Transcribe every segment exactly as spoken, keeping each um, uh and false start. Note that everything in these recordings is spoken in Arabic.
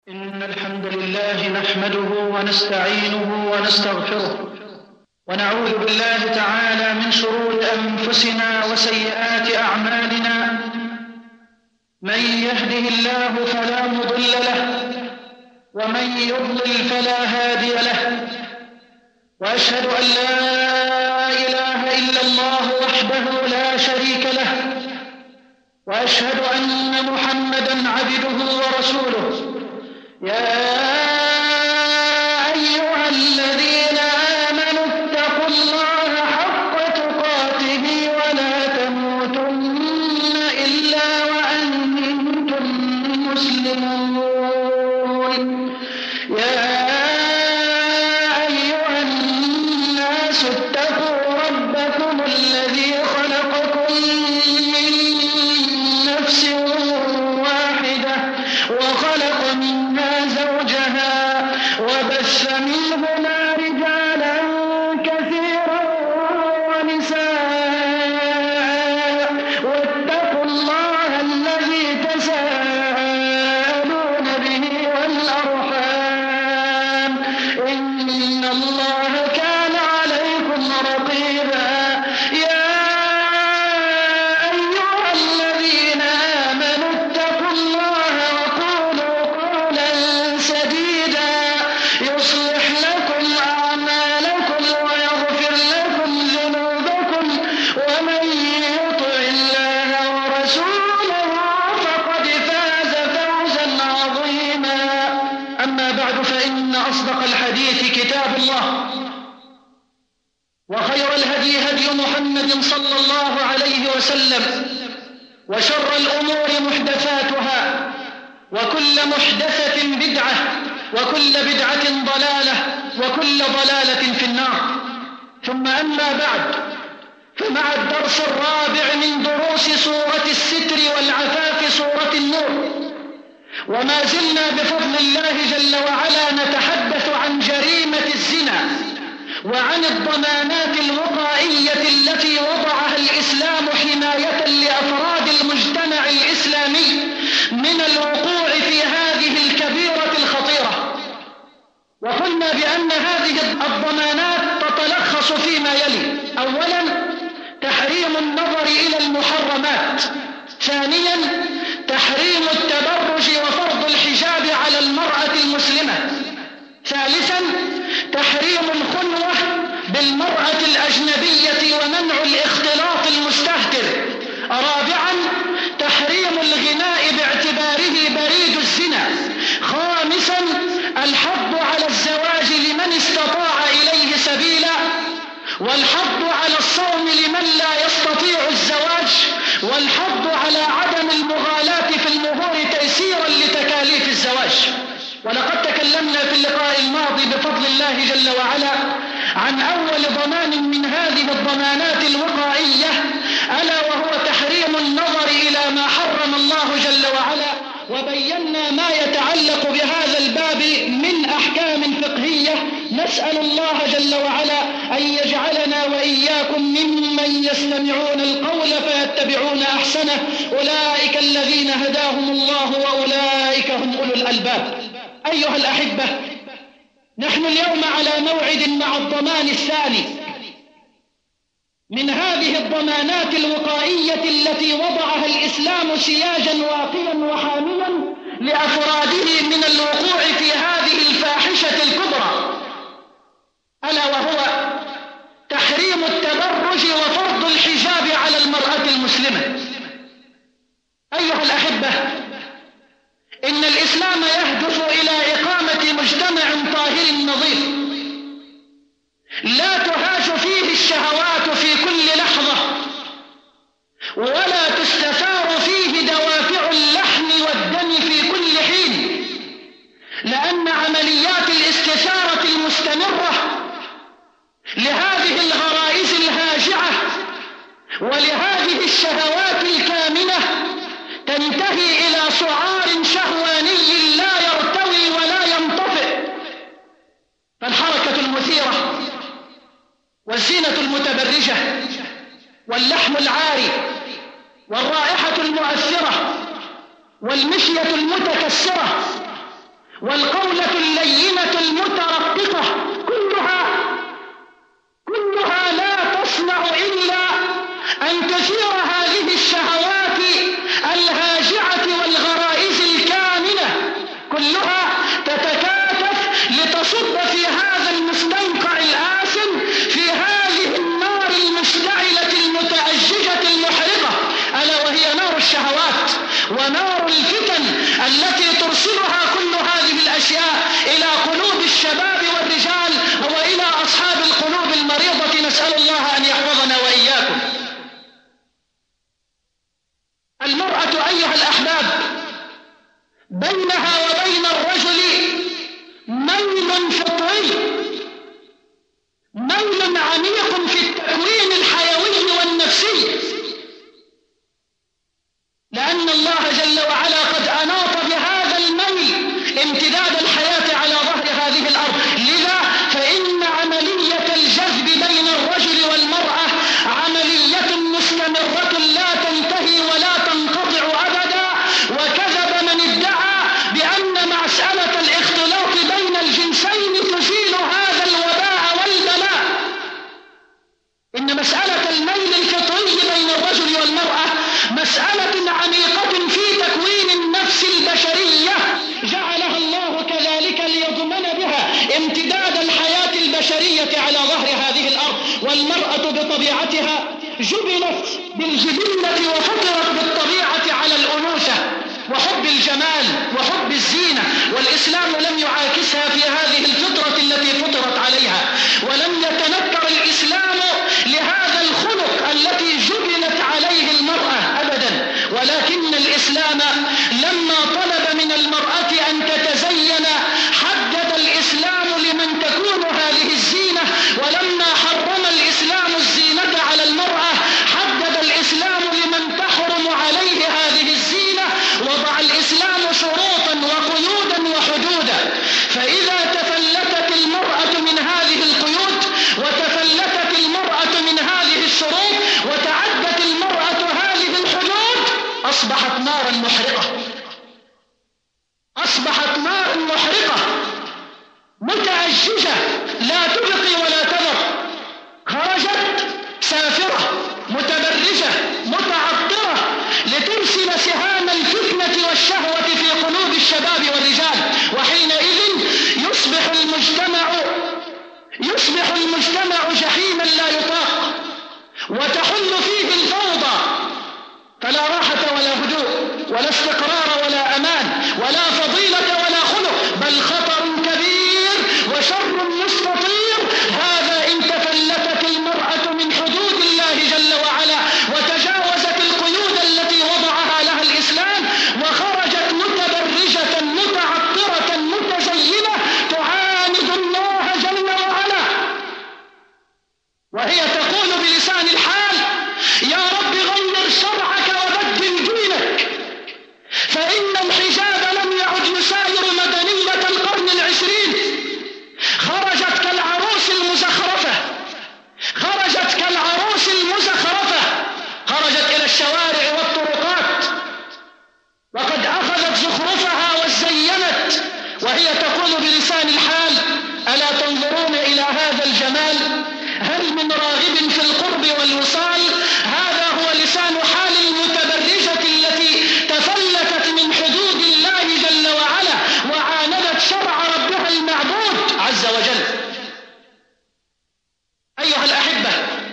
إن الحمد لله نحمده ونستعينه ونستغفره ونعوذ بالله تعالى من شرور أنفسنا وسيئات أعمالنا. من يهده الله فلا مضل له ومن يضلل فلا هادي له، وأشهد أن لا إله إلا الله وحده لا شريك له، وأشهد أن محمدًا عبده ورسوله. يا أيها الذين آمنوا اتقوا الله حق تقاته ولا تموتن إلا وأنتم مسلمون. يا أيها الناس اتقوا ربكم الذي خلقكم من نفس واحدة وخلق منها زوجها وبث منهما رجالا كثيرا ونساء، واتقوا الله الذي تساءلون به والأرحام، إن الله كان عليكم رقيبا. يا أيها الذين آمنوا اتقوا الله وقولوا قولا سديدا يصلح لكم أعمالكم ويغفر لكم ذنوبكم، ومن يطع الله ورسوله فقد فاز فوزا عظيما. أما بعد، فإن أصدق الحديث كتاب الله، وخير الهدي هدي محمد صلى الله عليه وسلم، وشر الأمور محدثاتها، وكل محدثة بدعة، وكل بدعة ضلالة، وكل ضلالة في النار. ثم أما بعد، فمع الدرس الرابع من دروس سورة الستر والعفاف سورة النور، وما زلنا بفضل الله جل وعلا نتحدث عن جريمة الزنا وعن الضمانات الوقائية التي وضعها الإسلام حماية لأفراد المجتمع الإسلامي من الوقوع في هذه الكبيرة الخطيرة. وقلنا بأن هذه الضمانات تتلخص فيما يلي: أولا، تحريم النظر إلى المحرمات. ثانيا، تحريم التبرج وفرض الحجاب على المرأة المسلمة. ثالثا، تحريم الخلوة بالمرأة الأجنبية ومنع الاختلاط المستهتر. رابعا، تحريم الغناء باعتباره بريد الزنا. خامسا، الحض على الزواج لمن استطاع إليه سبيلا، والحض على الصوم لمن لا يستطيع الزواج، والحض على عدم المغالاة في المهور تيسيرا لتكاليف الزواج. ولقد تكلمنا في اللقاء الماضي بفضل الله جل وعلا عن أول ضمان من هذه الضمانات الوقائية، ألا وهو تحريم النظر إلى ما حرم الله جل وعلا، وبينا ما يتعلق بهذا الباب من أحكام فقهية. نسأل الله جل وعلا أن يجعلنا وإياكم ممن يستمعون القول فيتبعون أحسنه، أولئك الذين هداهم الله وأولئك هم أولو الألباب. أيها الأحبة، نحن اليوم على موعد مع الضمان الثاني من هذه الضمانات الوقائية التي وضعها الإسلام سياجا واقيا وحاملا لأفراده من الوقوع في هذه الفاحشة الكبرى، ألا وهو تحريم التبرج وفرض الحجاب على المرأة المسلمة. أيها الأحبة، إن الإسلام يهدف إلى إقامة مجتمع طاهر نظيف لا تهاج فيه الشهوات في كل لحظة، ولا تستثار فيه دوافع اللحم والدم في كل حين، لأن عمليات الاستثارة المستمرة لهذه الغرائز الهاجعة ولهذه الشهوات الكامنة تنتهي إلى سعار شهواني لا يرتوي ولا ينطفئ. فالحركة المثيرة والزينة المتبرجة واللحم العاري والرائحة المؤثرة والمشية المتكسرة والقولة اللينة المترققة كلها كلها لا تصنع إلا أن تثير هذه الشهوات الهاجعة والغرائز الكامنة، كلها تتكاتف لتصب في هذا المستنقع الآثم، في هذه النار المشتعلة المتأججة المحرقة، ألا وهي نار الشهوات ونار الفتن التي ترسلها كل هذه الأشياء إلى قلوب الشباب والرجال وإلى أصحاب القلوب المريضة. نسأل الله أن يحفظنا وإياكم. المرأة أيها الأحباب بينها وبين الرجل ميل فطري، ميل عميق في التكوين الحيوي والنفسي، لأن الله جل وعلا قد أناط بهذا الميل امتداد الحياة على ظهر هذه الأرض. لذا فإن عملية الجذب بين الرجل والمرأة عملية مستمرة لا تنتهي ولا تنقطع أبدا. وكذب من ادعى بأن مسألة الاختلاط بين الجنسين تزيل هذا الوباء والبلاء. إن مسألة الميل الفطري بين الرجل والمرأة مسألة عميقة في تكوين النفس البشرية، جعلها الله كذلك ليضمن بها امتداد الحياة البشرية على ظهر هذه الأرض. والمرأة بطبيعتها جبلت بالجبلة وفطرت بالطبيعة على الأنوثة وحب الجمال وحب الزينة، والإسلام لم يعاكسها في هذه الفطرة التي فطرت عليها، ولم يتنكر الإسلام لهذا الخلق التي جبلت عليه المرأة أبدا. ولكن الإسلام لما طلب من المرأة أن تتزين حدد الإسلام لمن تكون هذه الزينة، ولما حرم الإسلام الزينة على المرأة حدد الإسلام لمن تحرم عليه هذه الزينة، وضع الإسلام شروطا وقيودا وحدودا. فإذا تفلتت المرأة من هذه القيود وتفلتت المرأة من هذه الشروط وتعدت المرأة هذه الحدود أصبحت نارا محرقة، أصبحت نارا محرقة متأججة لا تبقي ولا تذر. خرجت سافرة متبرجة متعطرة لترسل سهام الفتنة والشهوة في قلوب الشباب والرجال. وحينئذ يصبح المجتمع يصبح المجتمع جحيما لا يطاق، وتحل فيه الفوضى، فلا راحة ولا هدوء ولا استقرار ولا أمان ولا فضيلة ولا خلق، بل خطر كبير وشر مستطير. هذا إن تفلتت المرأة من حدود الله جل وعلا وتجاوزت القيود التي وضعها لها الإسلام وخرجت متبرجة متعطرة متزينة تعاند الله جل وعلا، وهي تقول بلسان الحال: يا رب غير شرعك وبدل دينك، فإن الحجاب لم يعد يساير مدنية القرن العشرين. خرجت كالعروس المزخرفة، خرجت كالعروس المزخرفة، خرجت إلى الشوارع والطرقات وقد أخذت زخرفها وزينت، وهي تقول بلسان الحال: ألا تنظرون إلى هذا الجمال؟ هل من راغب في القرب والوصال؟ هذا هو لسان حال المتبرجة التي تفلتت من حدود الله جل وعلا وعاندت شرع ربها المعبود عز وجل. أيها الأحبة،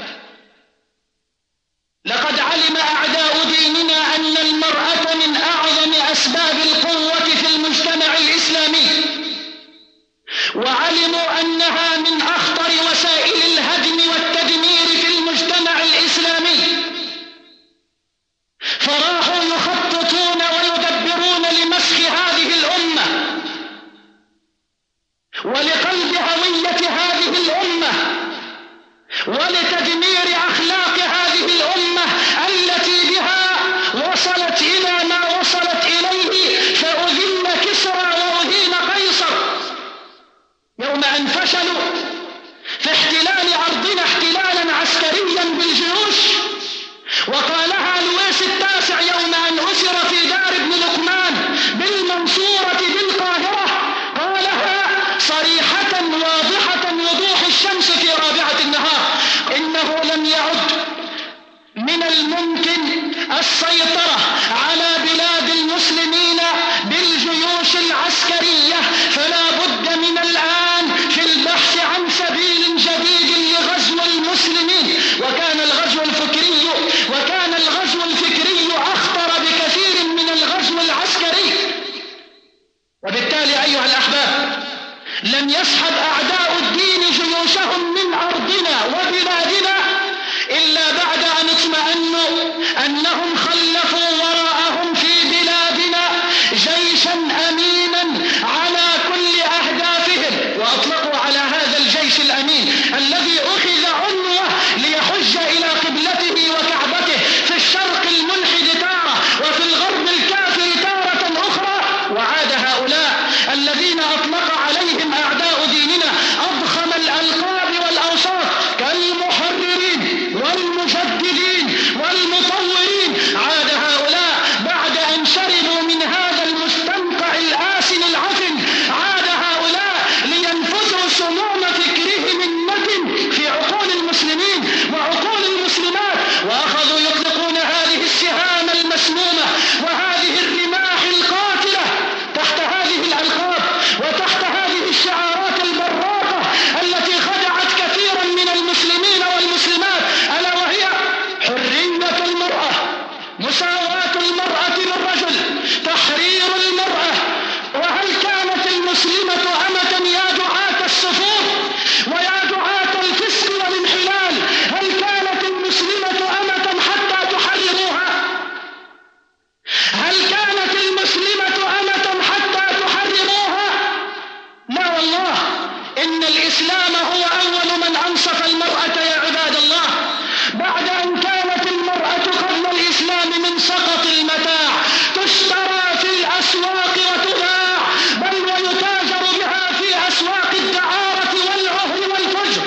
لقد علم أعداء ديننا أن المرأة من أعظم أسباب القوة في المجتمع الإسلامي، وعلموا أنها من أخطر وسائل الهدم والتدمير في المجتمع الإسلامي، فراحوا يخططون ويدبرون لمسخ هذه الأمة ولقلب هوية هذه الأمة ولتدمير أخلاق هذه الأمة التي بها وصلت إلى ما وصلت إليه، فأذل كسرى وأهين قيصر يوم أن فشلوا في احتلال أرضنا احتلالا عسكريا بالجيوش. وقالها لويس التاسع يوم أن أسر في دار ابن لقمان بالمنصورة بالقاهرة: أيها الأحباب، لم يسحب أعداء الدين جيوشهم من أرضنا وبلادنا إلا بعد أن اطمأنوا أنهم خلفوا وراءهم في بلادنا جيشا أمينا على كل أهدافهم، وأطلقوا على هذا الجيش الأمين الذي أخذ عنوة ليحج إلى قبلته وكعبته في الشرق الملحد تارة وفي الغرب الكافر تارة أخرى. وعاد هؤلاء الذين أطلق عليهم أعداء ديننا أضخم الألقاب والأوصاف كالمحررين والمجددين والمطورين، عاد هؤلاء بعد أن شربوا من هذا المستنقع الآسن العفن، عاد هؤلاء لينفذوا سموم فكرهم النتن في عقول المسلمين وعقول المسلمات، وأخذوا يطلقون هذه السهام المسمومة وهذه الرماح القاتلة تحت هذه الألقاب وتحت هذه الشعارات البراقة التي خدعت كثيرا من المسلمين والمسلمات، ألا وهي حرية المرأة، مساواة المرأة للرجل، تحرير المرأة. وهل كانت المسلمة أمة يا دعاة السفور ويا دعاة الفسق والانحلال؟ هل كانت المسلمة أمة حتى تحرروها؟ هل كانت المسلمة أمة حتى تحرروها؟ لا والله، إن الإسلام هو أول من أنصف المرأة يا عباد الله، بعد أن كانت المرأة قبل الإسلام من سقط المتاع تشترى في الأسواق وتباع، بل ويتاجر بها في أسواق الدعارة والعهر والفجر.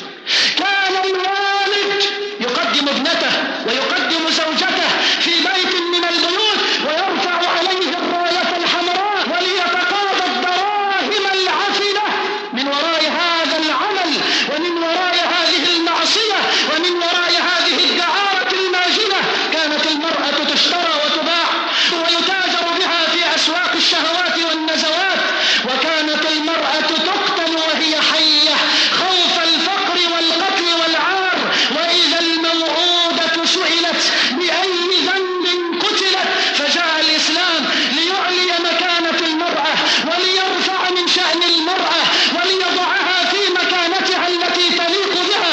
كان الوالد يقدم ابنته ويقدم زوجته في بيت من البيوت ويرفع عليه الراية الحمراء وليتقاضى الدراهم العفنة من وراء هذا العمل ومن وراء هذه المعصية ومن وراء هذه الدعارة الماجنة. كانت المرأة تشترى وتباع ويتاجر بها في أسواق الشهوات والنزوات، وكانت المرأة تقتل وهي حية خوف الفقر والقتل والعار، وإذا الموءودة سئلت بأي ذنب قتلت. فجاء الإسلام ليعلي مكانة المرأة وليرفع من شأن المرأة وليضعها في مكانتها التي تليق بها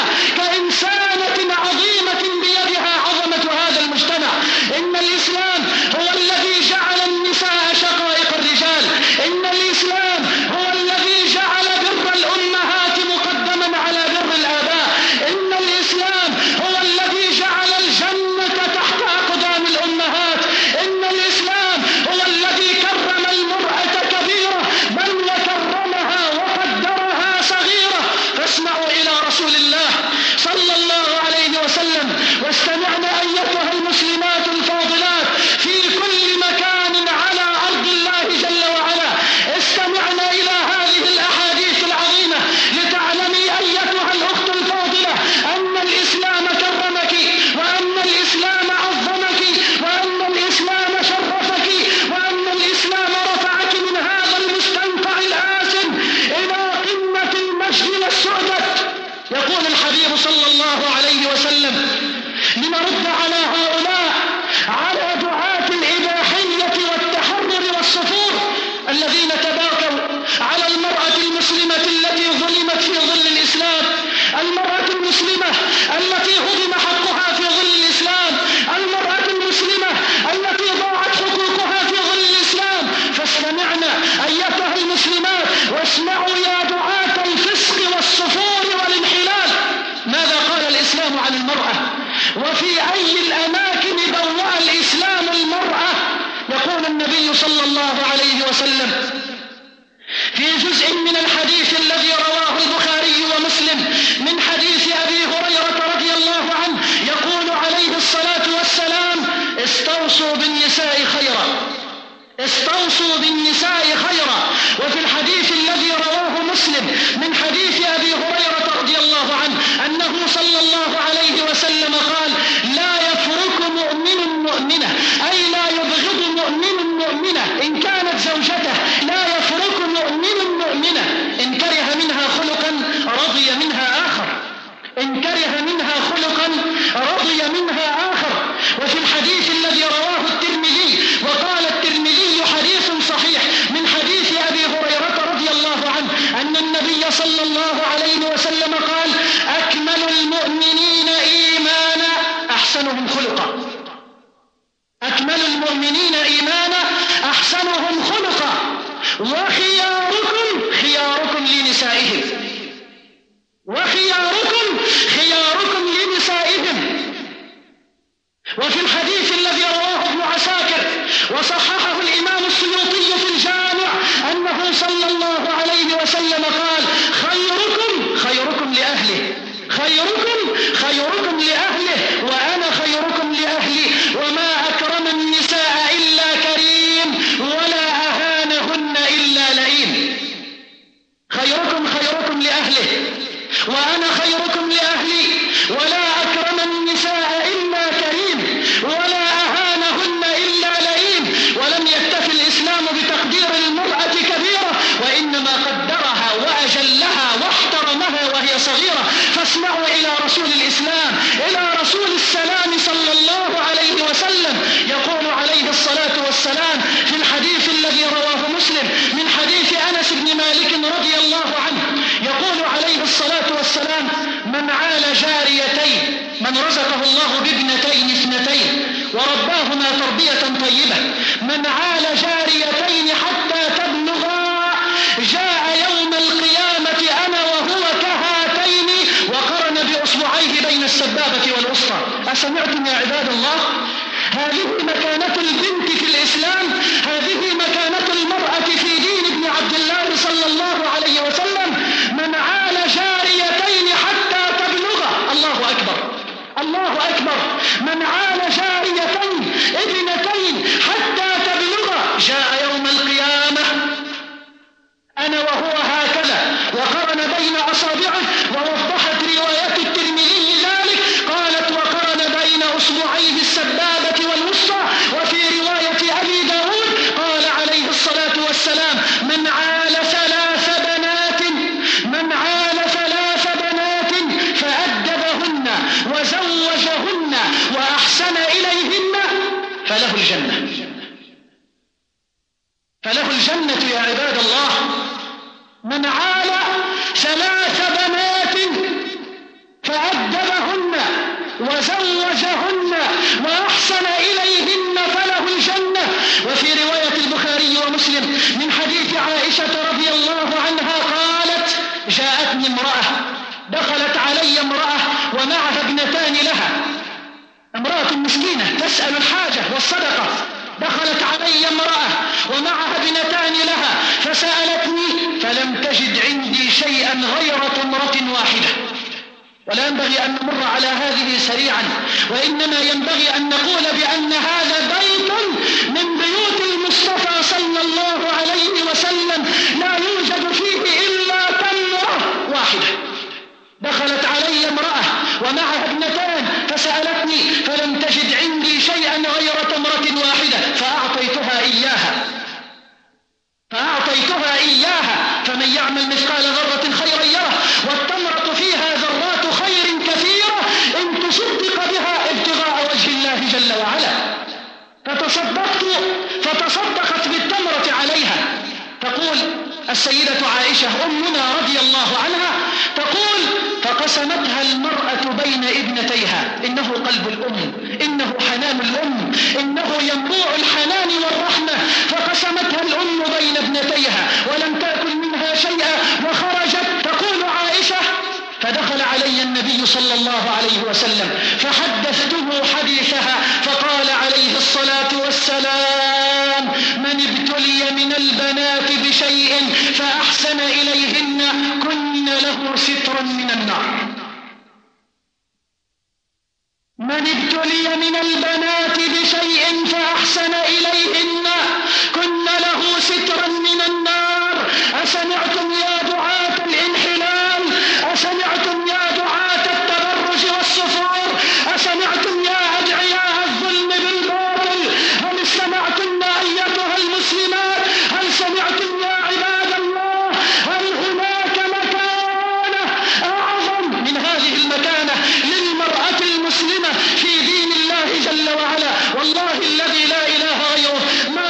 كإنسانة عظيمة بيدها عظمة هذا المجتمع. إن الإسلام هو الذي جعل النساء شقائق الرجال، إن الإسلام هو الذي جعل بر الأمهات مقدما على بر الآباء، إن الإسلام هو الذي جعل الجنة تحت أقدام الأمهات، إن الإسلام هو الذي كرم المرأة كبيرة بل وكرمها وقدرها صغيرة. فاسمعوا إلى رسول الله صلى الله عليه وسلم واستمعنا أيتها المسلمات الفاضلات في كل مكان على أرض الله جل وعلا، استمعنا إلى هذه الأحاديث العظيمة لتعلمي أيتها الأخت الفاضلة أن الإسلام كرمك وأن الإسلام عظمك وأن الإسلام شرفك وأن الإسلام رفعك من هذا المستنقع الآسن إلى قمة المجد والسعدة. يقول الحبيب صلى الله عليه وسلم لنرد على هؤلاء على دعاة الإباحية والتحرر والصفور الذين تباكوا على المرأة المسلمة التي ظلمت في ظل الإسلام، المرأة المسلمة التي هضم حقها في ظل الإسلام، المرأة المسلمة التي ضاعت حقوقها في ظل الإسلام. فاستمعنا أيتها المسلمات واسمعوا يا دعاة الفسق والصفور والانحلال ماذا قال الإسلام عن المرأة وفي أي الأماكن بوأ الإسلام المرأة. يقول النبي صلى الله عليه وسلم في جزء من الحديث الذي رواه البخاري ومسلم من حديث أبي هريرة رضي الله عنه، يقول عليه الصلاة والسلام استوصوا بالنساء خيرا، استوصوا بالنساء خيرا. وفي الحديث الذي رواه مسلم من حديث أبي هريرة رضي الله عنه أنه صلى الله عليه وسلم قال لا يفرق مؤمن مؤمنة، أي لا يبغض مؤمن مؤمنة إن كانت زوجته، لا يفرق مؤمن مؤمنة إن كره منها خلقا رضي منها آخر، إن كره منها خلقا رضي منها آخر. وفي الحديث الذي رواه الترمذي وقال الترمذي حديث صحيح من حديث أبي المؤمنين إيمانا أحسنهم خلقا وخياركم خياركم لنسائهم وخياركم خياركم لنسائهم. وفي الحديث الذي رواه ابن عساكر وصححه الإمام السيوطي في الجامع أنه صلى الله عليه وسلم قال: خيركم خيركم لأهله خيركم خيركم لأهله وأنا خيركم لأهلي، وما أكرم النساء إلا كريم ولا أهانهن إلا لئيم. خيركم خيركم لأهله وأنا خيركم لأهلي ولا أكرم النساء إلا كريم ولا أهانهن إلا لئيم. ولم يكتف الإسلام بتقدير المرأة كبيرة، وإنما قدرها وأجلها واحترمها وهي صغيرة. فاسمعوا إلى رسول الإسلام، إلى رسول السلام صلى الله عليه وسلم، يقول عليه الصلاة والسلام في الحديث الذي رواه مسلم من حديث أنس بن مالك رضي الله عنه، يقول عليه الصلاة والسلام: من عال جاريتين، من رزقه الله بابنتين اثنتين ورباهما تربية طيبة، من عال جاريتين حتى تبلغا جاء يوم القيامة أنا وهو كهاتين وقرن بأصبعيه بين السبابة والوسطى. أسمعتم يا عباد الله؟ هذه مكانة البنت في الإسلام، هذه مكانة المرأة في دين ابن عبد الله صلى الله عليه وسلم. من عال جاريتين حتى تبلغا، الله أكبر الله أكبر، من عال جاريتين ابنتين حتى تبلغا جاء يوم القيامة أنا وهو هكذا وقرن بين أصابعه. ووضحت رواية الترمذي ذلك، قالت: وقرن بين أصبعيه السبابة والوسطى. وفي رواية أبي داود قال عليه الصلاة والسلام: من عال ثلاث بنات من عال ثلاث بنات فأدبهن وزوجهن وأحسن إليهن فله الجنة فله الجنة يا عباد الله. من عال ثلاث بنات فأدبهن وزوجهن وأحسن إليهن فله الجنة. وفي رواية البخاري ومسلم من حديث عائشة رضي الله عنها قالت: جاءتني امرأة، دخلت علي امرأة ومعها ابنتان لها، امرأة مسكينة تسأل الحاجة والصدقة، دخلت علي امرأة ومعها ابنتان لها فسألتني فلم تجد عندي شيئا غير تمرة واحدة. ولا ينبغي أن نمر على هذه سريعا، وإنما ينبغي أن نقول بأن هذا بيت من بيوت المصطفى صلى الله عليه وسلم لا يوجد فيه إلا تمرة واحدة. دخلت علي امرأة ومعها ابنتان فسألتني فلم تجد عندي شيئا غير تمرة واحدة فأعطيتها إياها فأعطيتها إياها فمن يعمل مثقال ذرة خيرا يره. والتمرة فيها ذرات خير كثيرة إن تصدق بها ابتغاء وجه الله جل وعلا. فتصدقت فتصدقت بالتمرة عليها. تقول السيدة عائشة أمنا رضي الله عنها تقول: فقسمتها المرأة بين ابنتيها. إنه قلب الأم، إنه حنان الأم، إنه ينبوع الحنان والرحمة. فقسمتها الأم بين ابنتيها ولم تأكل منها شيئا وخرجت. تقول عائشة: فدخل علي النبي صلى الله عليه وسلم فحدثته حديثها فقال عليه الصلاة والسلام: من ابتلي من البنات بشيء فأحسن إليهن كن له سترا من النار. من ابتلي من البنات بشيء فأحسن إليهن كن له سترا من النار. أسمعتم يا دعاة الانحلال؟ أسمعتم يا دعاة التبرج والسفور؟ أسمعتم يا أدعياء الظلم بالباطل؟ هل استمعتم أيتها المسلمات؟ هل سمعتم يا عباد الله؟ هل هناك مكانة أعظم من هذه المكانة للمرأة المسلمة في دين الله جل وعلا؟ والله الذي لا إله غيره ما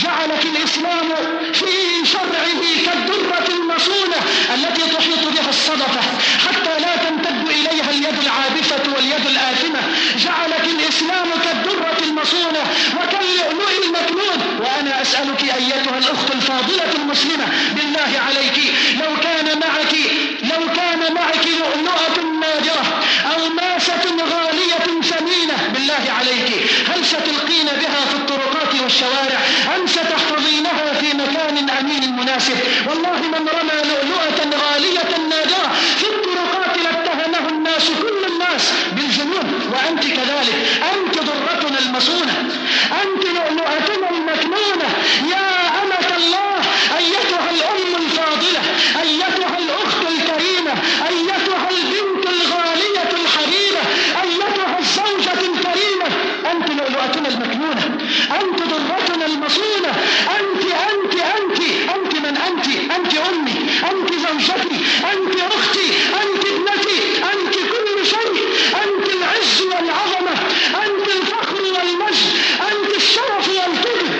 جعلك الإسلام في شرعه كالدرة المصونة التي تحيط بها الصدفة حتى لا تمتد إليها اليد العابثة واليد الآثمة. جعلك الإسلام كالدرة المصونة وكاللؤلؤ المكنون. وأنا أسألك أيتها الأخت الفاضلة المسلمة بالله عليك، لو كان معك لو كان معك لؤلؤة نادرة أو ماسة غالية ثمينة بالله عليك، هل ستلقين بها في الطرقات والشوارع أم ستحفظينها في مكان أمين مناسب؟ والله من رمى لؤلؤة غالية نادرة في الطرقات لاتهمه الناس كل الناس بالجنون، وأنت كذلك. أنت ضرتنا المصونة، أنت لؤلؤتنا المكنونة يا أمة الله، أيتها الأم الفاضلة، أيتها الأخت الكريمة، أيتها البنت الغالية الحبيبة، أيتها الزوجة الكريمة، أنت لؤلؤتنا المكنونة، أنت ضرتنا المصونة، أنت أنت أنت أنت من أنت؟ أنت أمي، أنت زوجتي، أنت أختي، أنت ابنتي، أنت كل شيء، أنت العز والعظمة، أنت الفخر والمجد، أنت الشرف والكبر.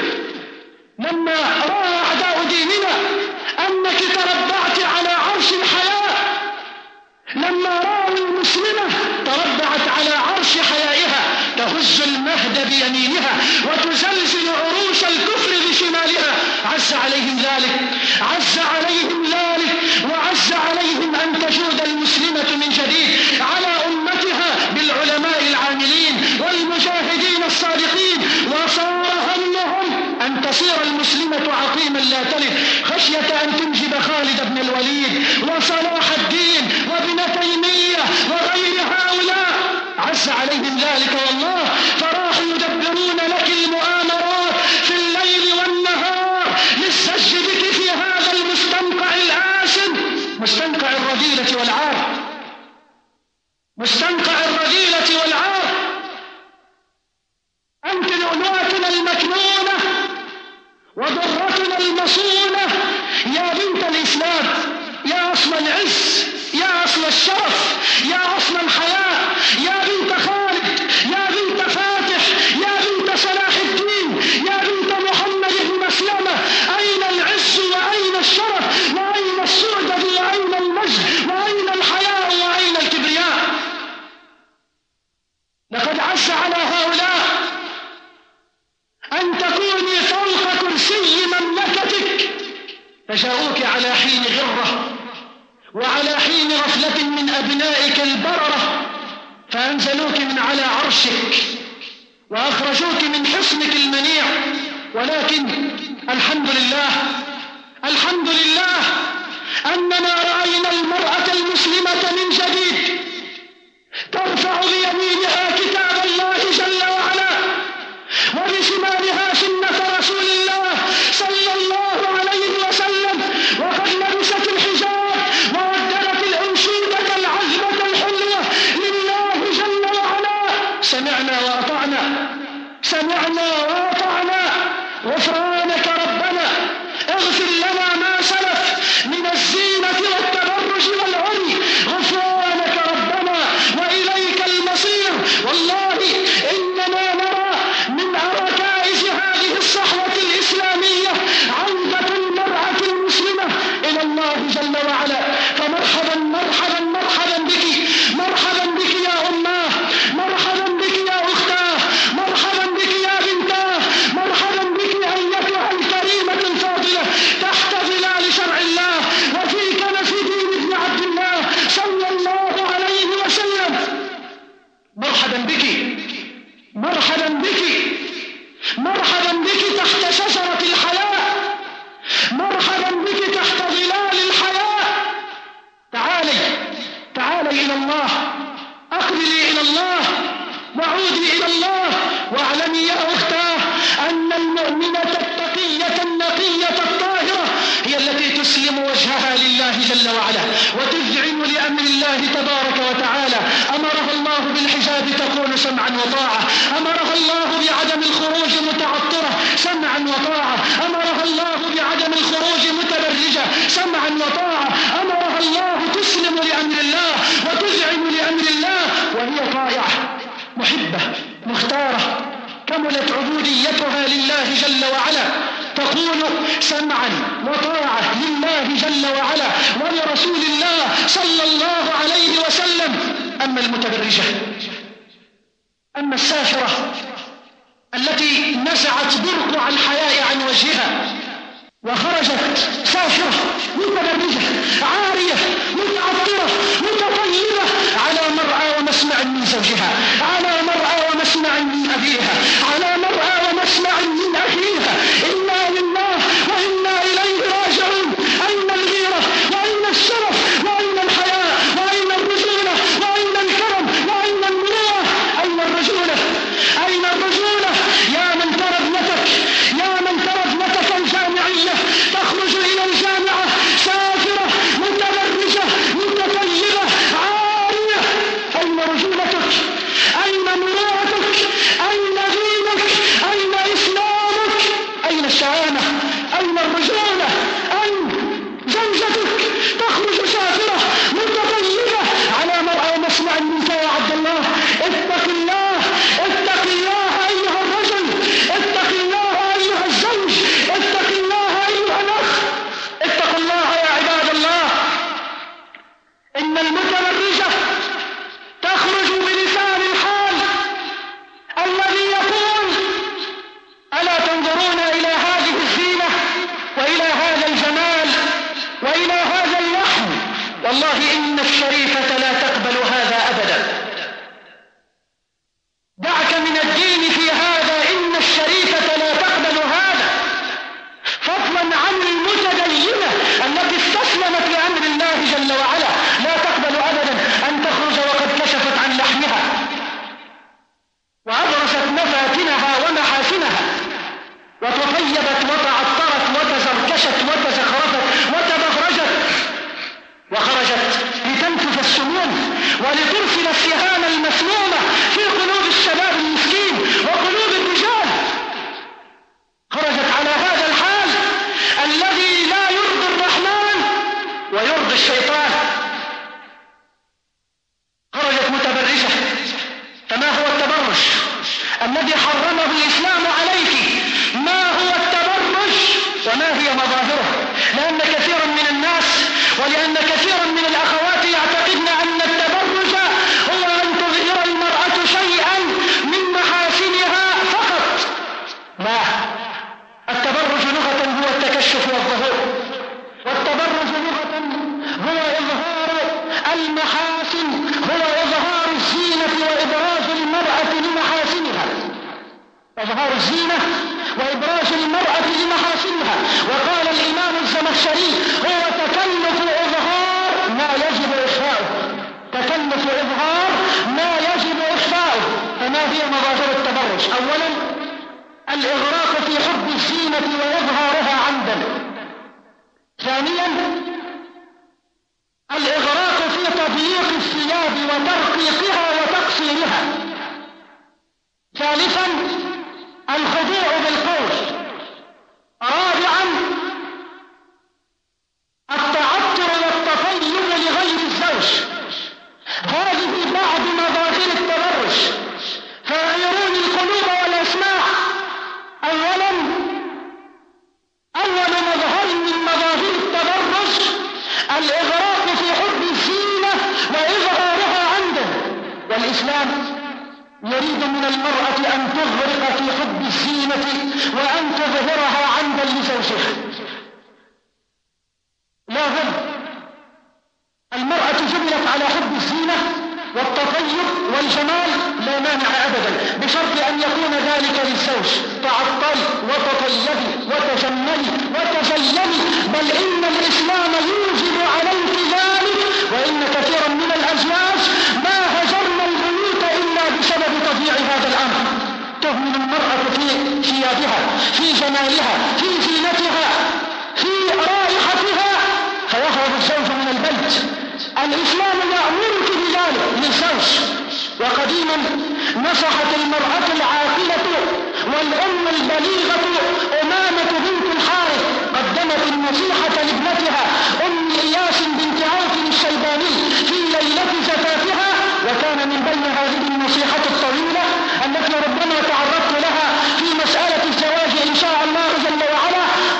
لما رأى أعداء ديننا أنك تربعت على عرش الحياة، لما رأوا المسلمة تربعت على عرش حيائها تهز المهد بيمينها وتزلزل عروش الكفر بشمالها، عز عليهم ذلك، عز عليهم ذلك، وعز عليهم أن تجود المسلمة من جديد على أمتها بالعلماء العاملين والمجاهدين الصادقين، وصار همهم أن تصير المسلمة عقيما لا تلد، خشية أن تنجب خالد بن الوليد وصلاح الدين وابن تيمية وغير هؤلاء، عز عليهم ذلك والله، فراحوا يدبرون لك المؤامرات في الليل والنهار للزج بك في هذا المستنقع الآسن، مستنقع الرذيلة والعار، مستنقع الرذيلة والعار. أنت لؤلؤتنا المكنونة وضرتنا المصونة يا بنت الإسلام، يا أصل العز، يا أصل الشرف، يا أصل الحياة، يا بنت خالد، يا بنت فاتح، يا بنت صلاح الدين، يا بنت محمد بن مسلمة، أين العز وأين الشرف وأين السعدة وأين المجد وأين الحياة وأين الكبرياء؟ لقد عز على هؤلاء أن تكوني فوق كرسي مملكتك، فجاءوك على حين غرة وعلى حين غفلة من أبنائك البررة، فأنزلوك من على عرشك وأخرجوك من حصنك المنيع. ولكن الحمد لله، الحمد لله أننا رأينا المرأة المسلمة من جديد ترفع بيمينها كتاب الله جل وعلا وبشمالها سنة رسول الله صلى الله عليه وسلم، وقد لبست الحجاب وودلت الأنشودة العذبة الحلوة لله جل وعلا. سمعنا وأطعنا، سمعنا وأطعنا، غفرانك ربنا، اغفر لنا ما سلف من الزينة والتبرج والعري، غفرانك ربنا وإليك المصير. والله إننا نرى من ركائز هذه الصحوة الإسلامية عودة المرأة المسلمة إلى الله جل وعلا، فمرحبا مرحبا مرحبا بك، مرحبا بك يا أماه، مرحبا بك يا أختاه، مرحبا بك يا بنتاه، مرحبا بك أيتها الكريمة الفاضلة تحت ظلال شرع الله وفي كنف دين ابن عبد الله صلى الله عليه وسلم. مرحبا بك، مرحبا بك، مرحبا بك تحت شجرة الحياة، مرحبا بك تحت ظلال الحياة. تعالي، تعالي إلى الله، أقبلي إلى الله وعودي إلى الله، واعلمي يا أختاه أن المؤمنة التقية النقية الطاهرة هي التي تسلم وجهها لله جل وعلا وتذعن لأمر الله تبارك وتعالى. أمرها الله بالحجاب تقول سمعا وطاعة، أمرها الله بعدم الخروج متعطرة سمعا وطاعة، أمرها الله بعدم الخروج متبرجة سمعا وطاعة، أمرها الله تسلم لأمر الله وتذعن لأمر الله وهي طائعة محبة مختارة كملت عبوديتها لله جل وعلا، تقول سمعا وطاعة لله جل وعلا ولرسول الله صلى الله عليه وسلم. أما المتبرجة، أما السافرة التي نزعت برقع الحياء عن وجهها وخرجت سافرة متبرجة عارية متعطرة متطيبة على مرأى ومسمع من زوجها، على مرأى ومسمع من أبيها، على مرأى ومسمع من أخيها. إنا لله وإنا إليه راجعون. أين الغيرة وأين الشرف وأين الحياء وأين الرجولة وأين الكرم وأين المروءة؟ أين الرجولة؟ أين الرجولة؟ يا من ترى ابنتك، يا من ترى ابنتك الجامعية تخرج إلى الجامعة سافرة متبرجة متطيبة عارية، أين رجولتك؟ أين مروءتك؟ أين دينك؟ أين إسلامك؟ أين الشهامة؟ أين الرجولة؟ أين زوجتك تخرج سافرة متطيبة على مرأى ومسمع منك يا عبد الله؟ اتق الله، اتق الله أيها الرجل، اتق الله أيها الزوج، اتق الله أيها الأخ، اتقوا الله يا عباد الله. إن المتبرجة تخرج بلسان الحال الذي يقول: ألا تنظرون إلى هذه الزينة وإلى هذا الجمال وإلى هذا اللحم؟ والله إن الشريفة لا تقبل هذا أبدا. دعك من الدين في هذا، إن الشريفة لا تقبل هذا، فضلا عن المتدينة التي استسلمت لأمر الله جل وعلا. لا تقبل أبدا أن تخرج وقد كشفت عن لحمها وأبرزت مفاتنها ومحاسنها وتطيبت وتعطرت وتزركشت وتزخرفت وتبهرجت، وخرجت لتنفذ السموم ولترسل السهام المسمومة في قلوب الشباب المسكين وقلوب الرجال. خرجت على هذا الحال الذي لا يرضي الرحمن ويرضي الشيطان. خرجت متبرجة. فما هو التبرج الذي حرمه الإسلام عليك؟ ما هو التبرج وما هي مظاهره؟ لأن كثيرا من الناس ولأن كثيرا من الأخوات يعتقدن أن التبرج هو أن تظهر المرأة شيئا من محاسنها فقط. لا، التبرج لغة هو التكشف والظهور، والتبرج لغة هو إظهار المحاسن، هو إظهار الزينة وإبراز المرأة لمحاسنها، إظهار الزينة وإبراز المرأة لمحاسنها. وقال الإمام الزمخشري: هو تكلف إظهار ما يجب إخفاؤه، تكلف إظهار ما يجب إخفاؤه. فما هي مظاهر التبرج؟ أولا الإغراق في حب الزينة وإظهارها عمدا. ثانيا الإغراق في تضييق الثياب وترقيقها وتقصيرها. ثالثا الخضوع بالقول. رابعا التعطر والتطيب لغير الزوج. هذه بعض مظاهر التبرج، فاعيروني القلوب والأسماع. أولا أول مظهر من مظاهر التبرج الإغراق في حب الزينة وإظهارها عمدا. والإسلام يريد من المرأة أن تغرق في حب الزينة وأن تظهرها عمدا لزوجها. لا بد، المرأة جبلت على حب الزينة والتطيب والجمال، لا مانع أبدا، بشرط أن يكون ذلك للزوج. تعطري وتطيبي وتجملي وتزيني، بل إن الإسلام يوجب عليك ذلك. وإن كثيرا من الأزواج ما هجرنا البيوت إلا بسبب تضييع هذا الأمر. تهمل المرأة في ثيابها، في جمالها، في زينتها، في رائحتها، فيهرب الزوج من البيت. الإسلام يأمرك بذلك للزوج. وقديما نصحت المرأة العاقلة والأم البليغة أمامة بنت الحارث، قدمت النصيحة لابنتها أم إياس بنت عوف الشيباني في ليلة زفافها. وكان من بين هذه النصيحة الطويلة التي ربما تعرضت لها في مسألة الزواج إن شاء الله جل وعلا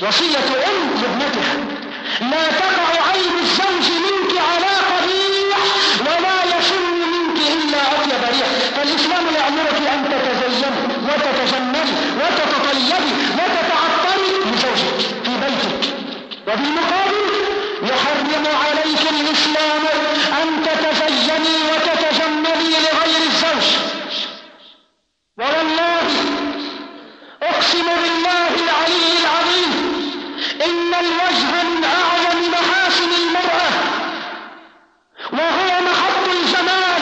وصية أم لابنتها: لا تقع عين الزوج منك على قبيح ولا يشم منك إلا أطيب ريح. فالإسلام يأمرك أن تتزيني وتتجملي وتتطيبي وتتعطري لزوجك في بيتك، وبالمقابل يحرم عليك الإسلام أن تتزيني وتتجملي لغير الزوج. والله أقسم بالله العلي العظيم إن الوجه من أعظم محاسن المرأة، وهو محط الجمال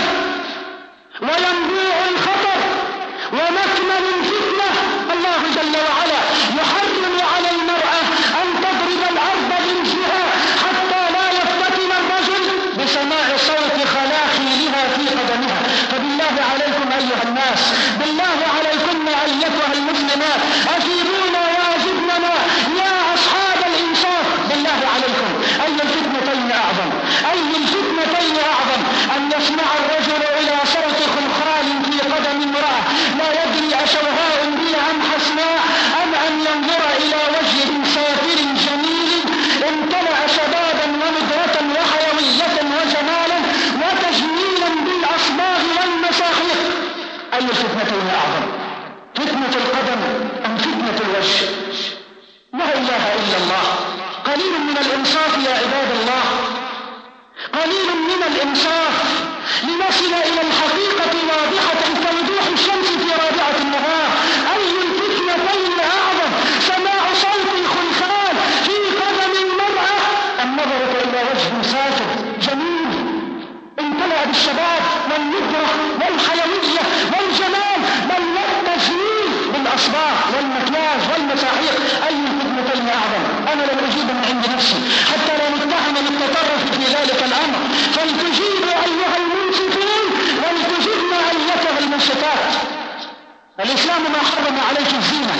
وينبوع الخطر ومكمن الفتنة. الله جل وعلا يحرم على المرأة أن تضرب الأرض برجلها حتى لا يفتتن الرجل بسماع صوت خلاخيلها في قدمها. فبالله عليكم أيها الناس، بالله عليكن أيتها المسلمات، أجيبونا واجبنا يا أصحاب الإنصاف. بالله عليكم، أي الفتنتين أعظم؟ أي الفتنتين أعظم؟ أن يسمع الرجل إلى صوت خلخال في قدم امرأة لا يدري أشوهاء بي أم حسناء، أم أن ينظر إلى وجه سافر جميل امتلأ شبابا وندرة وحيوية وجمالا وتجميلا بالأصباغ والمساخيط. أي الفتنتين أعظم؟ فتنة القدم أم فتنة الوجه؟ لا إله إلا الله. قليل من الإنصاف يا عباد الله، قليل من الإنصاف لنصل إلى الحقيقة واضحة كوضوح الشمس في رابعة النهار. أي الفتنتين أعظم؟ سماع صوت الخلخال في قدم المرأة أم نظرة إلى وجه سافر جميل امتلأ بالشباب والندرة والحيوية والجمال بل والتجميل بالأصباغ والمكياج والمساحيق؟ أي الفتنتين أعظم؟ أنا لم أجيب من عند نفسي حتى لا نتهم بالتطرف في ذلك الأمر، فلتجيبوا أيها المنصفون ولتجبنا أيتها المنصفات. الإسلام ما حرم عليك الزينة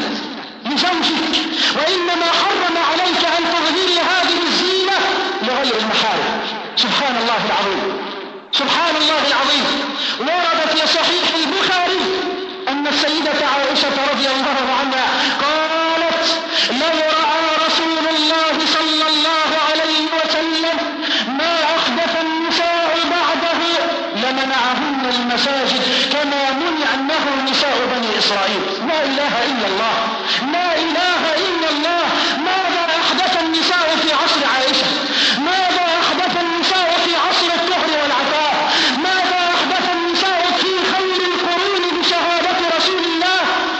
لزوجك، وإنما حرم عليك أن تظهري هذه الزينة لغير المحارم. سبحان الله العظيم، سبحان الله العظيم. ورد في صحيح البخاري أن السيدة عائشة رضي الله عنها قالت: لو رأى رسول الله صلى الله عليه وسلم ما أحدث النساء بعده لمنعهن المساجد كما منعنه نساء بني إسرائيل. لا إله إلا الله، لا إله إلا الله. ماذا أحدث النساء في عصر عائشة؟ ماذا أحدث النساء في عصر الطهر والعفاف؟ ماذا أحدث النساء في خير القرون بشهادة رسول الله؟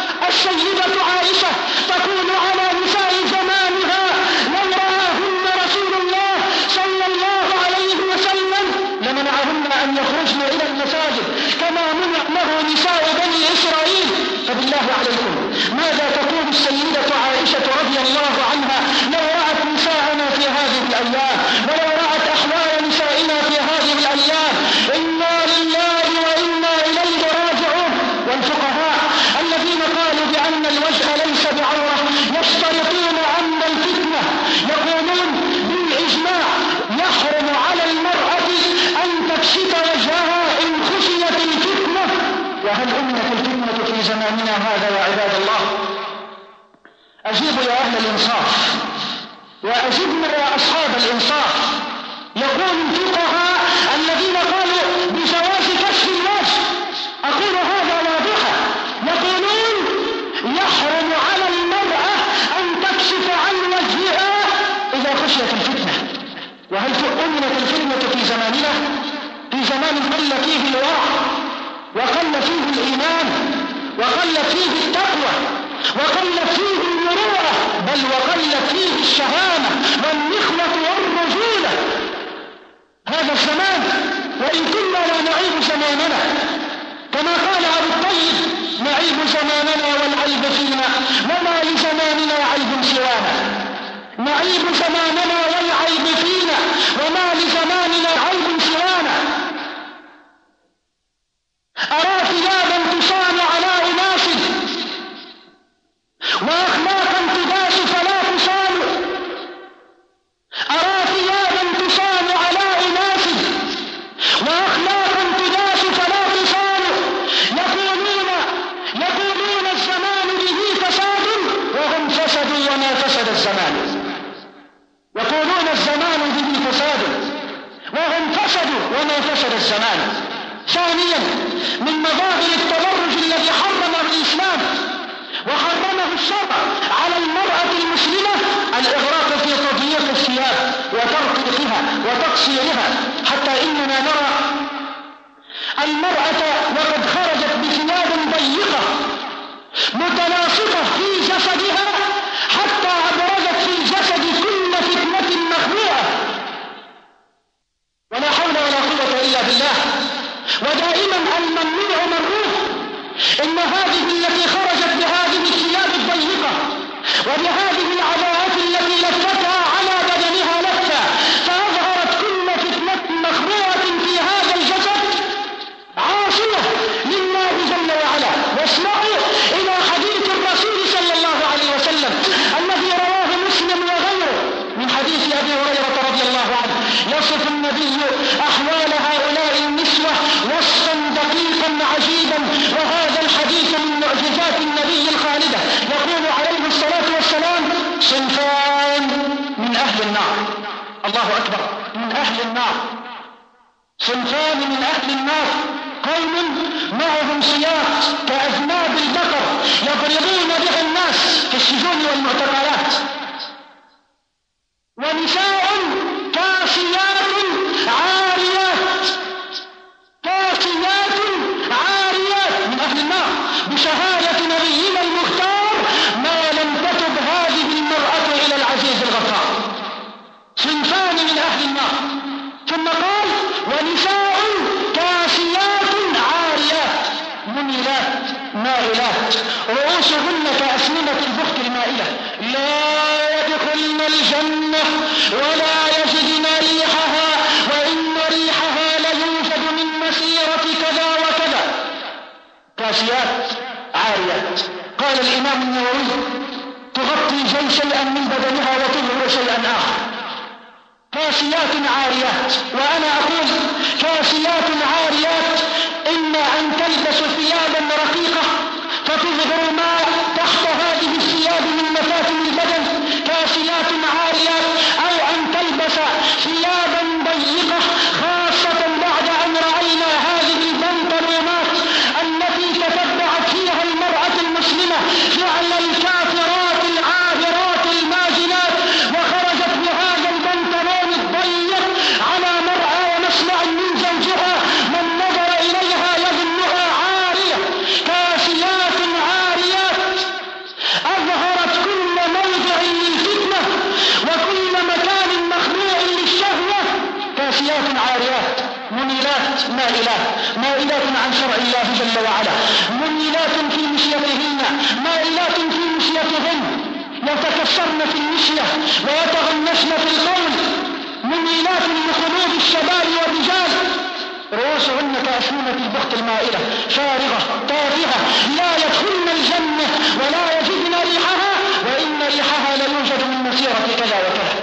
السيدة عائشة تقول على نساء زمانها: لو رآهن رسول الله صلى الله عليه وسلم لمنعهن أن يخرجن إلى المساجد كما منعنه نساء بني إسرائيل. فبالله عليكم، ماذا تقول السيدة عائشة رضي الله عنها لو رأت نساءنا في هذه الأيام، ولو رأت أحوال نسائنا في هذه الأيام؟ إنا لله وإنا إليه راجعون. والفقهاء الذين قالوا بأن الوجه ليس بعورة يشترطون أن الفتنة، يقولون بالإجماع يحرم على المرأة أن تكشف وجهها إن خشيت الفتنة. وهل أمنت الفتنة في زماننا هذا يا عباد الله؟ أجيبوا يا أهل الإنصاف، وأجبنا يا أصحاب الإنصاف. يقول الفقهاء الذين قالوا بجواز كشف الوجه، أقول هذا واضحا، يقولون يحرم على المرأة أن تكشف عن وجهها إذا خشيت الفتنة. وهل أمنت الفتنة في زماننا؟ في زمان قل فيه الورع، وقل فيه الإيمان، وقل فيه التقوى، وقل فيه المروءة، بل وقل فيه الشهامة والنخوة والرجولة. هذا الزمان، وإن كنا لا نعيب زماننا، كما قال أبو الطيب: نعيب زماننا والعيب فينا، وما لزماننا عيب سوانا. نعيب زماننا والعيب فينا، وما لزماننا عيب سوانا. أرى ثيابا تصان على أناس وأخلاقا تداس فلا تصان. أرى ثيابا تصان على أناس وأخلاقا تداس فلا تصان. يقولون يقولون الزمان به فساد، وهم فسدوا وما فسد الزمان. وما فسد الزمان. ثانيا من مظاهر التبرج الذي حرمه الإسلام وحرمه الشرع على المرأة المسلمة الإغراق في تضييق الثياب وترقيقها وتقصيرها، حتى إننا نرى المرأة وقد خرجت بثياب ضيقة متلاصقة في جسدها حتى أبرزت في الجسد كل فتنة مخلوقة، ولا حول ولا قوة إلا بالله. ودائما الممنوع مرغوب. إن هذه التي خرجت بهذه الثياب الضيقة وبهذه العباءات التي لفتها على بدنها لفة فأظهرت كل فتنة مخلوقة في هذا الجسد عاصية لله جل وعلا. واسمعوا إلى حديث الرسول صلى الله عليه وسلم الذي رواه مسلم وغيره من حديث أبي هريرة رضي الله عنه، يصف النبي أحوال هؤلاء النسوة وصفا دقيقا عجيبا، وهذا الحديث من معجزات النبي الخالدة. يقول عليه الصلاة والسلام: صنفان من أهل النار. الله أكبر. من أهل النار. صنفان من أهل النار: قوم معهم سياط كأذناب البقر يضربون بها الناس في السجون والمعتقلات، ونساء كاسيات عاريات. كاسيات عاريات من أهل النار بشهادة نبينا المختار ما لم تتب هذه المرأة إلى العزيز الغفار. صنفان من أهل النار. ثم قال: ونساء كاسيات عاريات منيلات مائلات رؤوسهن كأسنمة البخت المائلة لا يدخلن الجنة ولا يجدن ريحها وإن ريحها ليوجد من مسيرة كذا وكذا. كاسيات عاريات. قال الإمام النووي: تغطي شيئا من بدنها وتظهر شيئا آخر. كاسيات عاريات. وأنا أقول كاسيات عاريات إما أن تلبس ثيابا رقيقة فتظهر ما تحت هذه الثياب من مفاتن البدن كاسيات عاريات، أو أن تلبس ثيابا ضيقة، خاصة بعد أن رأينا هذه البنطلونات التي تتبعت فيها المرأة المسلمة فعل الكافرات العاهرات الماجنات، وخرجت بهذا البنطلون الضيق على مرأى ومسمع من زوجها من نظر إليها يظنها عارية. كاسيات عاريات أظهرت كل موضع للفتنة وكل مكان مخلوع للشهوة. كاسيات عاريات منيلات مائلات. مائلات عن شرع الله جل وعلا، منيلات في مشيتهن، مائلات في مشيتهن، يتكسرن في المشية ويتغنشن في القول، منيلات لقلوب الشباب والرجال. رؤوسهن كأسنمة البخت المائلة فارغة تافهة لا يدخلن الجنة ولا يجدن ريحها وإن ريحها ليوجد من مسيرة كذا وكذا.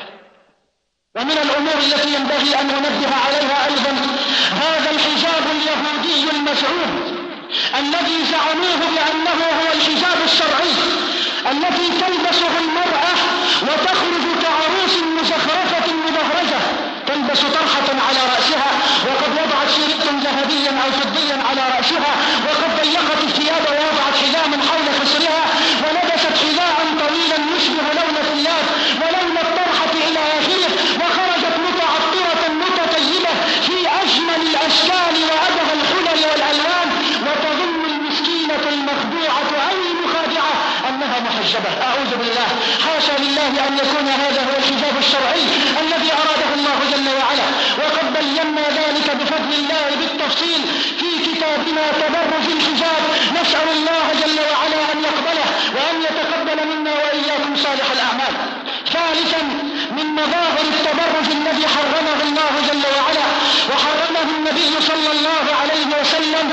ومن الأمور التي ينبغي أن ننبه عليها أيضا هذا الحجاب اليهودي المزعوم الذي زعموه بأنه هو الحجاب الشرعي التي تلبسه المرأة وتخرج كعروس مزخرفة مبهرجة، تلبس طرحة على رأسها وقد وضعت شريطا ذهبيا أو فضيا على رأسها، وقد ضيقت الثياب ووضعت حزاما حول خصرها ولبست حذاء طويلا يشبه لون الثياب ولون الطرحة إلى آخره، وخرجت متعطرة متطيبة في أجمل الأشكال وأبهى الحلل والألوان، وتظن المسكينة المخدوعة أو المخادعة أنها محجبة. أعوذ بالله، حاشا لله أن يكون هذا هو الحجاب الشرعي الذي أراده الله جل وعلا، وقد بينا ذلك بفضل الله بالتفصيل في كتابنا تبرج الحجاب. نسأل الله جل وعلا أن يقبله وأن يتقبل منا وإياكم صالح الأعمال. ثالثا من مظاهر التبرج الذي حرمه الله جل وعلا وحرمه النبي صلى الله عليه وسلم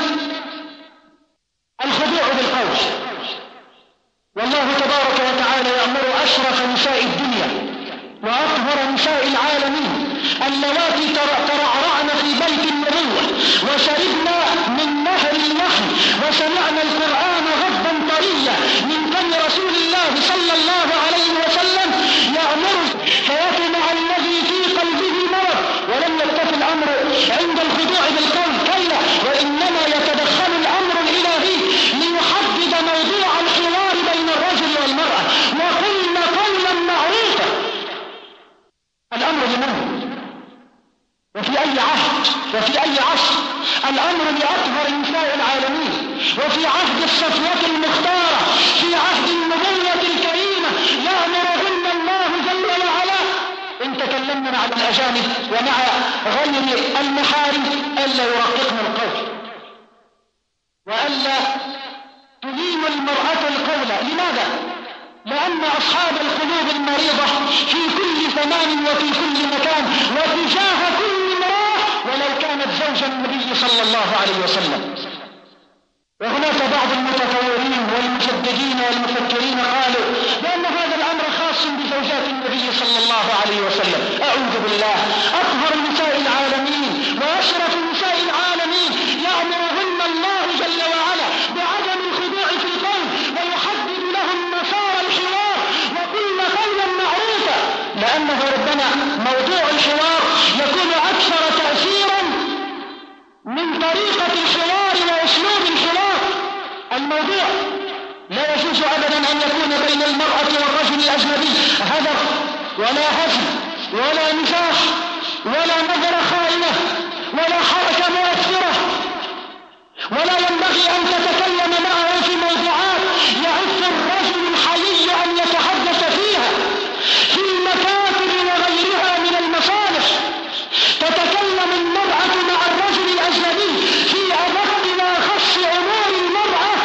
الخضوع بالقول. والله تبارك وتعالى يأمر أشرف نساء الدنيا وأطهر نساء العالمين اللواتي ترعرعن في بيت النبوة وشربنا من نهر الوحي وسمعنا القرآن غضا طريا من فم رسول الله صلى الله عليه وسلم يأمر فيطمع الذي في قلبه مرض. ولم يكتف الأمر وفي أي عصر الأمر لأطهر نساء العالمين، وفي عهد الصفوة المختارة، في عهد النبوة الكريمة، يأمرهن الله جل وعلا إن تكلمنا مع الأجانب ومع غير المحارم ألا يرققن القول وألا تلين المرأة القول. لماذا؟ لأن أصحاب القلوب المريضة في كل زمان وفي كل مكان وتجاه كل امرأة ولو كانت زوج النبي صلى الله عليه وسلم. وهناك بعض المتطورين والمجددين والمفكرين قالوا بأن هذا الأمر خاص بزوجات النبي صلى الله عليه وسلم. أعوذ بالله، أطهر نساء العالمين وأشرف نساء العالمين يأمرهن الله جل وعلا بعدم الخضوع في القول ويحدد لهم مسار الحوار وكل قولا معروفا، لأنه ربما موضوع الحوار يكون أكثر تأثيرا من طريقة الحوار وأسلوب الحوار. الموضوع لا يجوز أبدا أن يكون بين المرأة والرجل الأجنبي هدف ولا هزل ولا نزاح ولا نظرة خائنة ولا حركة مؤثرة، ولا ينبغي أن تتكلم معه في موضوعات يعف الرجل الحيي أن يتحدث فيها في المكاتب وغيرها من المصالح. تتكلم المرأة مع الرجل الأجنبي في أدق وأخص أمور المرأة،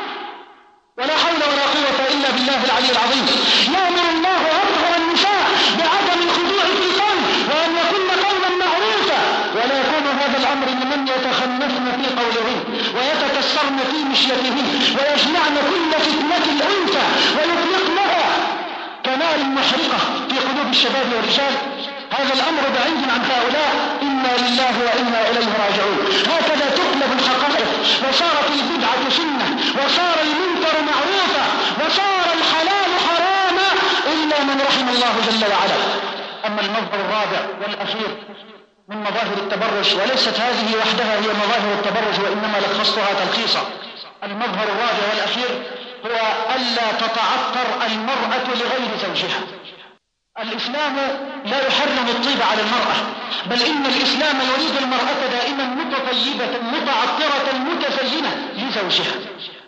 ولا حول ولا قوة إلا بالله العلي العظيم. يأمر الله أطهر النساء بعدم الخضوع في القول وأن يكون قولا معروفا، ولا يكون هذا الأمر لمن يتخنفن في قولهن ويتكسرن في مشيتهن ويجمعن كل فتنة الأنثى ويطلقنها كنار محرقة في قلوب الشباب والرجال. هذا الأمر بعيد عن هؤلاء، إنا لله وإنا إليه راجعون. هكذا تقلب الحقائق، وصارت البدعة سنة، وصار المنكر معروفا، وصار الحلال حراما إلا من رحم الله جل وعلا. أما المظهر الرابع والأخير من مظاهر التبرج، وليست هذه وحدها هي مظاهر التبرج وإنما لخصتها تلخيصا، المظهر الرابع والأخير هو ألا تتعطر المرأة لغير زوجها. الإسلام لا يحرم الطيب على المرأة، بل إن الإسلام يريد المرأة دائما متطيبة متعطرة متزينة لزوجها،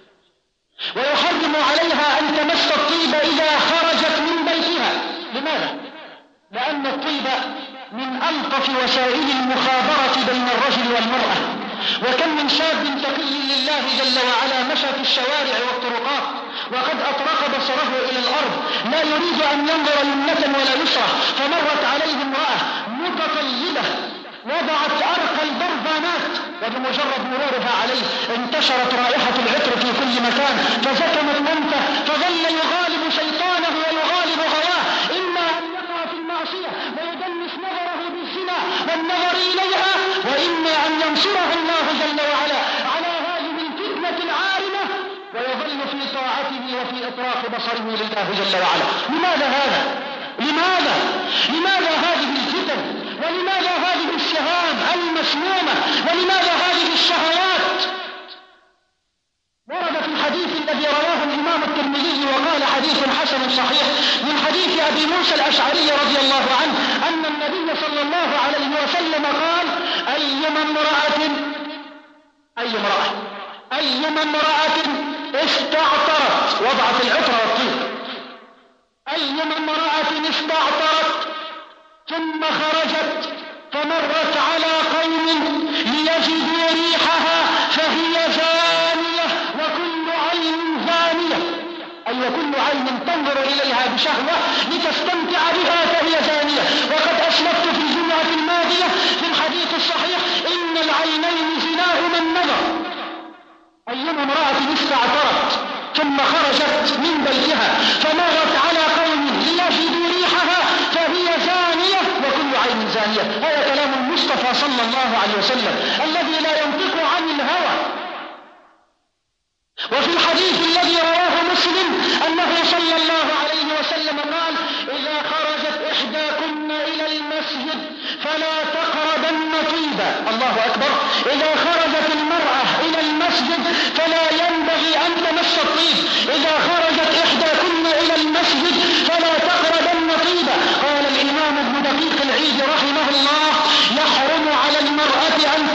ويحرم عليها أن تمس الطيب إذا خرجت من بيتها. لماذا؟ لأن الطيب من ألطف وسائل المخابرة بين الرجل والمرأة، وكم من شاب تقي لله جل وعلا مشى في الشوارع والطرقات وقد أطرق بصره إلى الأرض لا يريد أن ينظر يمنة ولا يسرى، فمرت عليه امرأة متطيبة وضعت أرقى البرفانات، وبمجرد مرورها عليه انتشرت رائحة العطر في كل مكان، فسكنت أنفه، فظل يغالب شيطانه ويغالب هواه، إما أن يقع في المعصية ويدنس نظره بالزنا والنظر إليها، وإما أن ينصره الله جل وعلا على هذه الفتنة العارمة ويظل في طاعته وفي إطراق بصره لله جل وعلا. لماذا هذا؟ لماذا؟ لماذا هذه الفتن؟ ولماذا هذه السهام المسمومة؟ ولماذا هذه الشهوات؟ ورد في الحديث الذي رواه الإمام الترمذي وقال حديث حسن صحيح من حديث أبي موسى الأشعري رضي الله عنه أن النبي صلى الله عليه وسلم قال: أيما امرأة أي امرأة أيما امرأة استعطرت، وضعت العطر والطيب، أيما امرأة استعطرت ثم خرجت فمرت على قوم ليجدوا ريحها فهي زانية وكل عين زانية، أي كل عين تنظر إليها بشهوة لتستمتع بها فهي زانية. وقد أسلفت في الجمعة الماضية في الحديث الصحيح إن العينين زناهما النظر. أيما امرأة استعطرت ثم خرجت من بيتها فمرت على قوم ليجدوا ريحها فهي زانية وكل عين زانية. هذا كلام المصطفى صلى الله عليه وسلم الذي لا ينطق عن الهوى. وفي الحديث الذي رواه مسلم أنه صلى الله عليه وسلم قال: إذا خرجت إحداكن إلى المسجد فلا تقربن طيبا. الله أكبر. إذا خرجت المرأة إلى المسجد فلا ينبغي أن تمس الطيب. إذا خرجت إحداكن إلى المسجد فلا تقربن طيبا. قال الإمام ابن دقيق العيد رحمه الله: يحرم على المرأة أن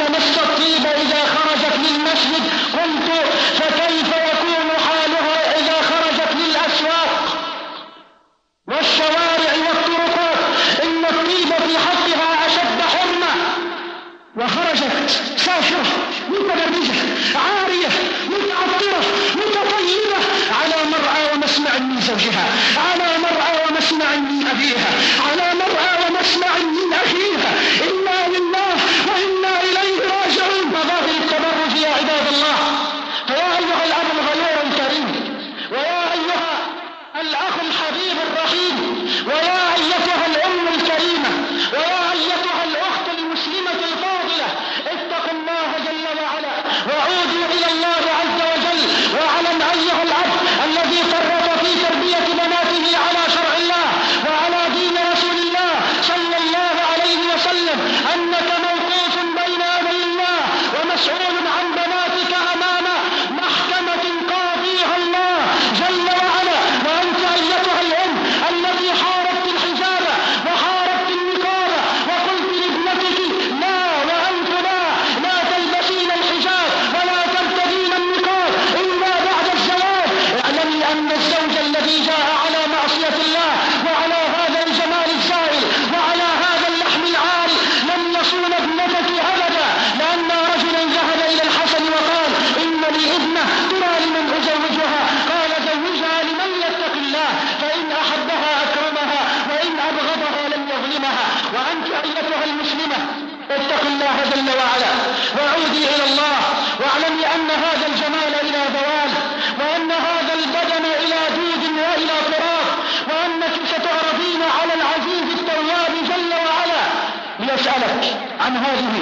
وخرجت سافرة متبرجة عارية متعطرة متطيبة على مرعى ومسمع من زوجها، على مرعى ومسمع من أبيها، على مرعى ومسمع من أخيها. إنا لله وإنا إليه راجعون. مظاهر التبرج يا عباد الله. فيا أيها الأب الغيور الكريم، ويا أيها الأخ الحبيب الرحيم، ويا أيتها الأم الكريمة، ويا أيتها الأخت المسلمة الفاضلة، اتقوا الله جل وعلا وعودوا إلى الله عز وجل. واعلم أيها الأب الذي فرط في تربية بناته على شرع الله وعلى دين رسول الله صلى الله عليه وسلم أنك موقوف بين يدي الله ومسؤول عن بناتك أمام محكمة قاضيها الله جل وعلا. وأنت أيتها الأم التي حاربت الحجاب وحاربت النقاب وقلت لابنتك لا وأنت لا لا تلبسين الحجاب ولا ترتدين النقاب إلا بعد الزواج، اعلمي أن الزوج الذي جاء على معصية الله وعلى هذا الجمال الزائل وعلى هذا اللحم العاري لم يصون ابنتك أبدا. لأن رجلا ذهب إلى الحسن وقال إن لي ابنة ترى لمن أزوجها، قال زوجها لمن يتق الله فإن أحبها أكرمها وإن أبغضها لم يظلمها. وأنت أيتها المسلمة اتق الله جل وعلا وعودي إلى الله، واعلمي أن هذا الجمال إلى زوال، وأن هذا البدن إلى دود وإلى تراب، وأنك ستعرضين على العزيز التواب جل وعلا ليسألك عن هذه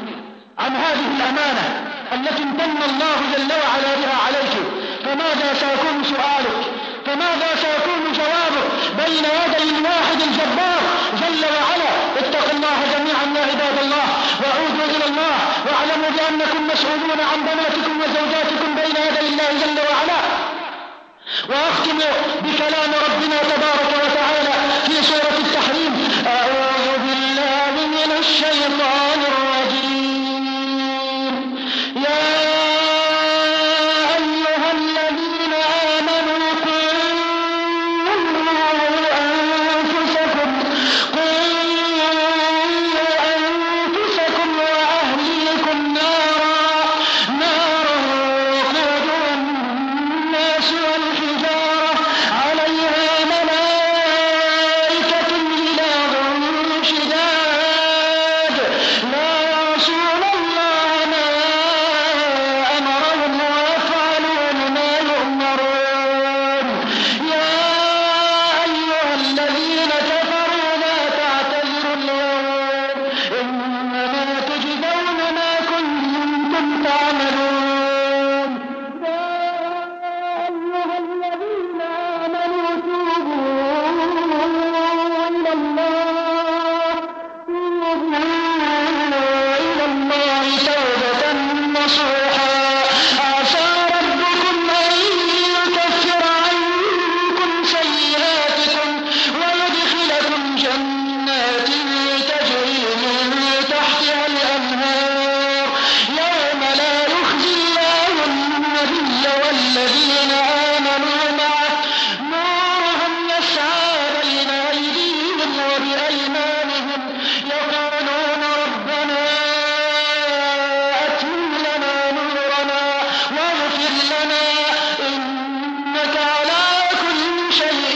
عن هذه الأمانة التي امتن الله جل وعلا بها عليك. فماذا سيكون سؤالك؟ فماذا سيكون جوابك بين يدي الواحد الجبار جل وعلا؟ اتقوا الله جميعا يا عباد الله وعودوا إلى الله، واعلموا بأنكم مسؤولون عن بناتكم وزوجاتكم بين يدي الله جل وعلا. وأختم بكلام ربنا تبارك وتعالى في سورة التحريم: أعوذ بالله من الشيطان الرجيم. يا أيها الذين آمنوا قوا أنفسكم قوا أنفسكم وأهليكم نارا نارا وقودها الناس والحجارة عليها ملائكة غلاظ شداد لا يعصون الله ما أمرهم ويفعلون ما يؤمرون. يا أيها الذين كفروا لا تعتذروا اليوم إنما تجزون ما كنتم تعملون. يا أيها الذين آمنوا توبوا إلى الله توبوا إلى الله توبة نصوحا عسى ربكم أن يكفر عنكم سيئاتكم ويدخلكم جنات تجري من تحتها الأنهار يوم لا يخزي الله النبي والذين آمنوا معه نورهم يسعى بين أيديهم وبأيمانهم يقولون ربنا أتم لنا نورنا واغفر لنا إنك على كل شيء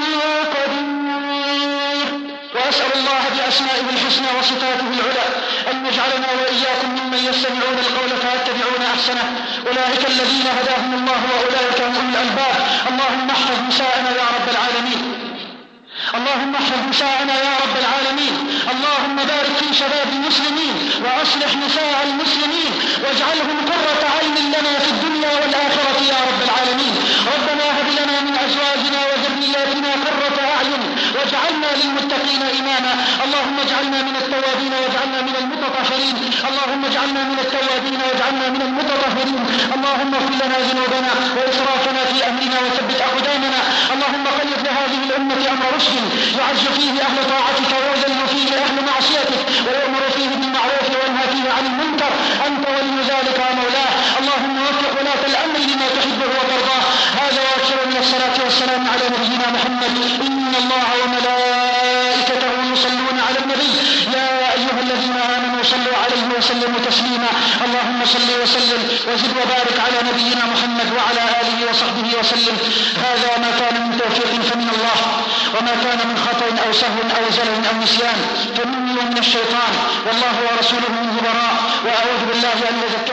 قدير. وأسأل الله بأسمائه الحسنى وصفاته العلى أن يجعلنا وإياكم ممن يستمعون القول فيتبعون أحسنه، أولئك الذين هداهم الله وأولئك هم أولو الألباب. اللهم احفظ نساءنا يا رب العالمين، اللهم احفظ نساءنا يا رب العالمين. اللهم بارك في شباب المسلمين وأصلح نساء المسلمين واجعلهم قرة عين لنا في الدنيا والآخرة يا رب العالمين. ربنا هب لنا من أزواجنا وذرياتنا قرة أعين واجعلنا للمتقين إماما. اللهم اجعلنا من التوابين واجعلنا من المتطهرين. اللهم اجعلنا من التوابين واجعلنا من المتطهرين. اللهم اغفر لنا ذنوبنا وإسرافنا في أمرنا وثبت أقدامنا. اللهم قيض لهذه الأمة أمر رشد يعز فيه أهل طاعتك ويذل فيه أهل معصيتك ويأمر فيه بالمعروف وينهى فيه عن المنكر. أنت ولي ذلك ومولاه. اللهم وفق ولاة الأمر لما تحبه وترضاه. هذا وأكثر من الصلاة والسلام على نبينا محمد. إن الله وملائكته يصلون على النبي يا أيها الذين آمنوا صلوا عليه وسلموا تسليما. اللهم صل وسلم وزد وبارك على نبينا محمد وعلى آله وصحبه وسلم. هذا ما كان من توفيق فمن الله، وما كان من خطأ أو سهو أو زلل أو نسيان فمني ومن الشيطان، والله ورسوله منه براء، وأعوذ بالله أن